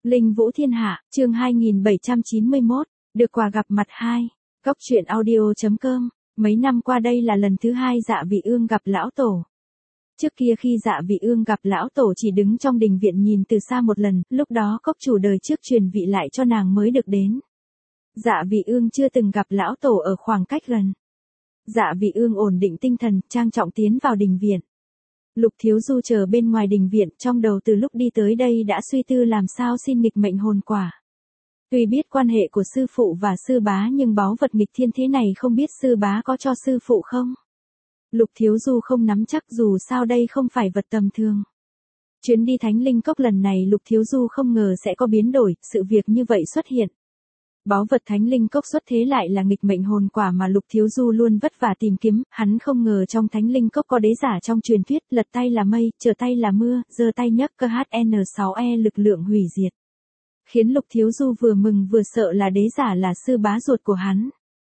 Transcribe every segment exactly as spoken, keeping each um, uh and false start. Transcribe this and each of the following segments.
Linh Vũ Thiên Hạ, chương hai nghìn bảy trăm chín mươi mốt, được quà gặp mặt hai. Cốc truyện audio chấm com. Mấy năm qua đây là lần thứ hai Dạ Vị Ương gặp lão tổ. Trước kia khi Dạ Vị Ương gặp lão tổ chỉ đứng trong đình viện nhìn từ xa một lần, lúc đó cốc chủ đời trước truyền vị lại cho nàng mới được đến. Dạ Vị Ương chưa từng gặp lão tổ ở khoảng cách gần. Dạ Vị Ương ổn định tinh thần, trang trọng tiến vào đình viện. Lục Thiếu Du chờ bên ngoài đình viện, trong đầu từ lúc đi tới đây đã suy tư làm sao xin nghịch mệnh hồn quả. Tuy biết quan hệ của sư phụ và sư bá nhưng báu vật nghịch thiên thế này không biết sư bá có cho sư phụ không? Lục Thiếu Du không nắm chắc dù sao đây không phải vật tầm thường. Chuyến đi Thánh Linh Cốc lần này Lục Thiếu Du không ngờ sẽ có biến đổi, sự việc như vậy xuất hiện. Báu vật Thánh Linh Cốc xuất thế lại là nghịch mệnh hồn quả mà Lục Thiếu Du luôn vất vả tìm kiếm, hắn không ngờ trong Thánh Linh Cốc có đế giả trong truyền thuyết, lật tay là mây, trở tay là mưa, giơ tay nhấc cơ hát en sáu e lực lượng hủy diệt. Khiến Lục Thiếu Du vừa mừng vừa sợ là đế giả là sư bá ruột của hắn.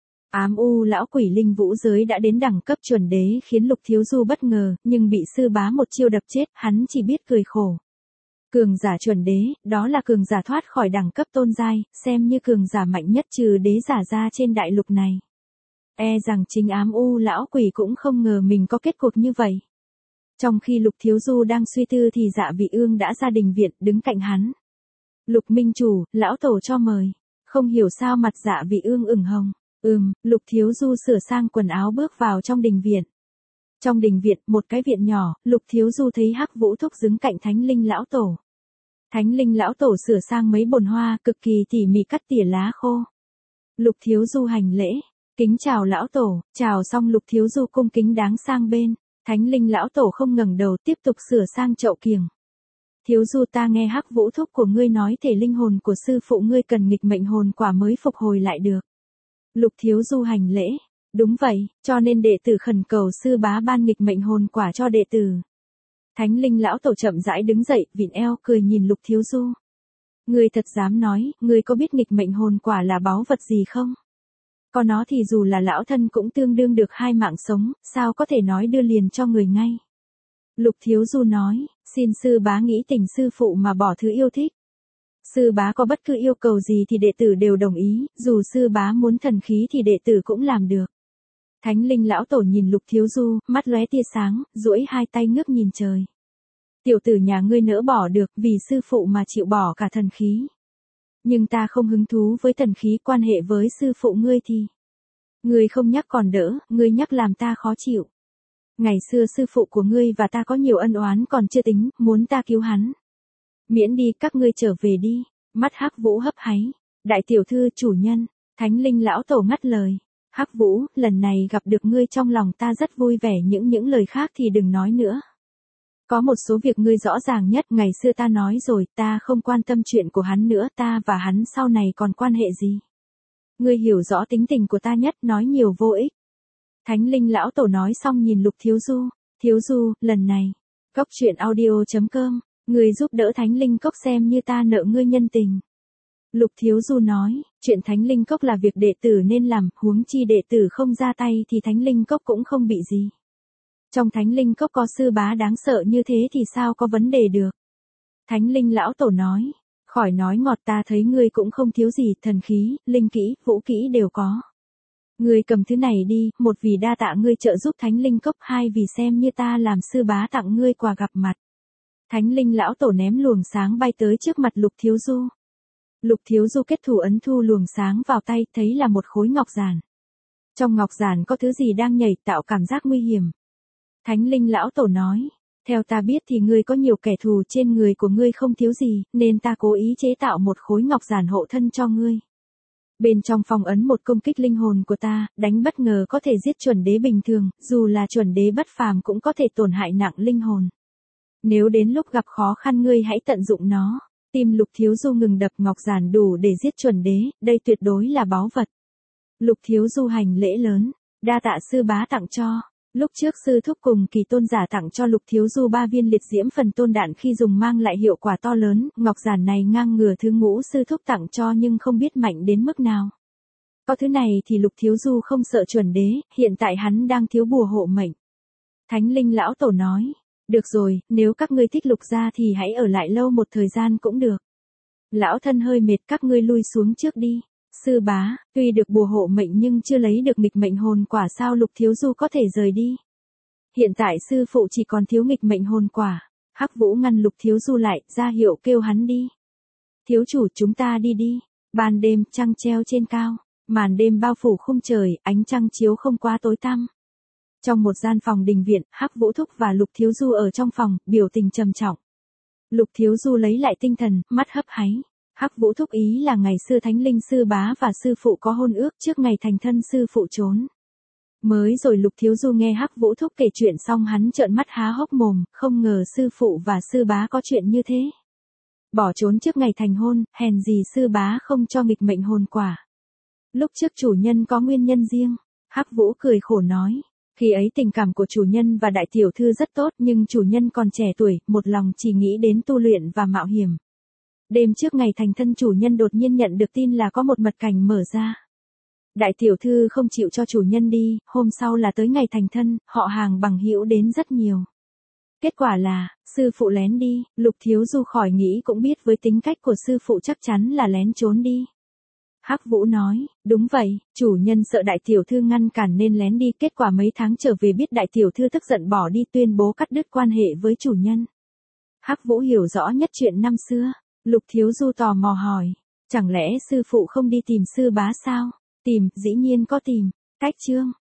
Ám u lão quỷ linh vũ giới đã đến đẳng cấp chuẩn đế khiến Lục Thiếu Du bất ngờ, nhưng bị sư bá một chiêu đập chết, hắn chỉ biết cười khổ. Cường giả chuẩn đế, đó là cường giả thoát khỏi đẳng cấp tôn giai, xem như cường giả mạnh nhất trừ đế giả ra trên đại lục này. E rằng chính ám u lão quỷ cũng không ngờ mình có kết cục như vậy. Trong khi Lục Thiếu Du đang suy tư thì Dạ Vị Ương đã ra đình viện, đứng cạnh hắn. Lục minh chủ, lão tổ cho mời. Không hiểu sao mặt Dạ Vị Ương ửng hồng. Ừm, Lục Thiếu Du sửa sang quần áo bước vào trong đình viện. Trong đình viện, một cái viện nhỏ, Lục Thiếu Du thấy Hắc Vũ Thúc đứng cạnh Thánh Linh lão tổ. Thánh Linh lão tổ sửa sang mấy bồn hoa, cực kỳ tỉ mỉ cắt tỉa lá khô. Lục Thiếu Du hành lễ, kính chào lão tổ, chào xong Lục Thiếu Du cung kính đáng sang bên. Thánh Linh lão tổ không ngẩng đầu tiếp tục sửa sang chậu kiểng. Thiếu Du, ta nghe Hắc Vũ Thúc của ngươi nói thể linh hồn của sư phụ ngươi cần nghịch mệnh hồn quả mới phục hồi lại được. Lục Thiếu Du hành lễ, đúng vậy, cho nên đệ tử khẩn cầu sư bá ban nghịch mệnh hồn quả cho đệ tử. Thánh Linh lão tổ chậm rãi đứng dậy, vịn eo cười nhìn Lục Thiếu Du. Ngươi thật dám nói, ngươi có biết nghịch mệnh hồn quả là báu vật gì không? Có nó thì dù là lão thân cũng tương đương được hai mạng sống, sao có thể nói đưa liền cho người ngay? Lục Thiếu Du nói, xin sư bá nghĩ tình sư phụ mà bỏ thứ yêu thích. Sư bá có bất cứ yêu cầu gì thì đệ tử đều đồng ý, dù sư bá muốn thần khí thì đệ tử cũng làm được. Thánh Linh lão tổ nhìn Lục Thiếu Du, mắt lóe tia sáng, duỗi hai tay ngước nhìn trời. Tiểu tử nhà ngươi nỡ bỏ được, vì sư phụ mà chịu bỏ cả thần khí. Nhưng ta không hứng thú với thần khí, quan hệ với sư phụ ngươi thì. Ngươi không nhắc còn đỡ, ngươi nhắc làm ta khó chịu. Ngày xưa sư phụ của ngươi và ta có nhiều ân oán còn chưa tính, muốn ta cứu hắn. Miễn đi, các ngươi trở về đi. Mắt Hắc Vũ hấp háy. Đại tiểu thư, chủ nhân. Thánh Linh lão tổ ngắt lời. Hắc Vũ, lần này gặp được ngươi trong lòng ta rất vui vẻ, những những lời khác thì đừng nói nữa. Có một số việc ngươi rõ ràng nhất, ngày xưa ta nói rồi, ta không quan tâm chuyện của hắn nữa, ta và hắn sau này còn quan hệ gì. Ngươi hiểu rõ tính tình của ta nhất, nói nhiều vô ích. Thánh Linh lão tổ nói xong nhìn Lục Thiếu Du. Thiếu Du, lần này. Cốc truyện audio chấm com. Ngươi giúp đỡ Thánh Linh Cốc xem như ta nợ ngươi nhân tình. Lục Thiếu Du nói, chuyện Thánh Linh Cốc là việc đệ tử nên làm, huống chi đệ tử không ra tay thì Thánh Linh Cốc cũng không bị gì. Trong Thánh Linh Cốc có sư bá đáng sợ như thế thì sao có vấn đề được. Thánh Linh lão tổ nói, khỏi nói ngọt, ta thấy ngươi cũng không thiếu gì, thần khí, linh kỹ, vũ kỹ đều có. Ngươi cầm thứ này đi, một vì đa tạ ngươi trợ giúp Thánh Linh Cốc, hai vì xem như ta làm sư bá tặng ngươi quà gặp mặt. Thánh Linh lão tổ ném luồng sáng bay tới trước mặt Lục Thiếu Du. Lục Thiếu Du kết thủ ấn thu luồng sáng vào tay, thấy là một khối ngọc giản. Trong ngọc giản có thứ gì đang nhảy, tạo cảm giác nguy hiểm. Thánh Linh lão tổ nói, theo ta biết thì ngươi có nhiều kẻ thù, trên người của ngươi không thiếu gì, nên ta cố ý chế tạo một khối ngọc giản hộ thân cho ngươi. Bên trong phong ấn một công kích linh hồn của ta, đánh bất ngờ có thể giết chuẩn đế bình thường, dù là chuẩn đế bất phàm cũng có thể tổn hại nặng linh hồn. Nếu đến lúc gặp khó khăn ngươi hãy tận dụng nó. Tim Lục Thiếu Du ngừng đập, ngọc giản đủ để giết chuẩn đế, đây tuyệt đối là báu vật. Lục Thiếu Du hành lễ lớn, đa tạ sư bá tặng cho. Lúc trước sư thúc cùng kỳ tôn giả tặng cho Lục Thiếu Du ba viên liệt diễm phần tôn đạn khi dùng mang lại hiệu quả to lớn, ngọc giản này ngang ngửa thứ ngũ sư thúc tặng cho nhưng không biết mạnh đến mức nào. Có thứ này thì Lục Thiếu Du không sợ chuẩn đế, hiện tại hắn đang thiếu bùa hộ mệnh. Thánh Linh lão tổ nói. Được rồi, nếu các ngươi thích Lục gia thì hãy ở lại lâu một thời gian cũng được. Lão thân hơi mệt, các ngươi lui xuống trước đi. Sư bá, tuy được bùa hộ mệnh nhưng chưa lấy được nghịch mệnh hồn quả, sao Lục Thiếu Du có thể rời đi? Hiện tại sư phụ chỉ còn thiếu nghịch mệnh hồn quả. Hắc Vũ ngăn Lục Thiếu Du lại, ra hiệu kêu hắn đi. Thiếu chủ, chúng ta đi đi. Ban đêm, trăng treo trên cao. Màn đêm bao phủ khung trời, ánh trăng chiếu không quá tối tăm. Trong một gian phòng đình viện, Hắc Vũ Thúc và Lục Thiếu Du ở trong phòng, biểu tình trầm trọng. Lục Thiếu Du lấy lại tinh thần, mắt hấp háy. Hắc Vũ Thúc ý là ngày xưa Thánh Linh sư bá và sư phụ có hôn ước, trước ngày thành thân sư phụ trốn. Mới rồi Lục Thiếu Du nghe Hắc Vũ Thúc kể chuyện xong hắn trợn mắt há hốc mồm, không ngờ sư phụ và sư bá có chuyện như thế. Bỏ trốn trước ngày thành hôn, hèn gì sư bá không cho nghịch mệnh hồn quả. Lúc trước chủ nhân có nguyên nhân riêng. Hắc Vũ cười khổ nói. Khi ấy tình cảm của chủ nhân và đại tiểu thư rất tốt, nhưng chủ nhân còn trẻ tuổi, một lòng chỉ nghĩ đến tu luyện và mạo hiểm. Đêm trước ngày thành thân chủ nhân đột nhiên nhận được tin là có một mật cảnh mở ra. Đại tiểu thư không chịu cho chủ nhân đi, hôm sau là tới ngày thành thân, họ hàng bằng hữu đến rất nhiều. Kết quả là, sư phụ lén đi. Lục Thiếu Du khỏi nghĩ cũng biết với tính cách của sư phụ chắc chắn là lén trốn đi. Hắc Vũ nói, đúng vậy, chủ nhân sợ đại tiểu thư ngăn cản nên lén đi, kết quả mấy tháng trở về biết đại tiểu thư tức giận bỏ đi, tuyên bố cắt đứt quan hệ với chủ nhân. Hắc Vũ hiểu rõ nhất chuyện năm xưa. Lục Thiếu Du tò mò hỏi, chẳng lẽ sư phụ không đi tìm sư bá sao? Tìm, dĩ nhiên có tìm. Cách chương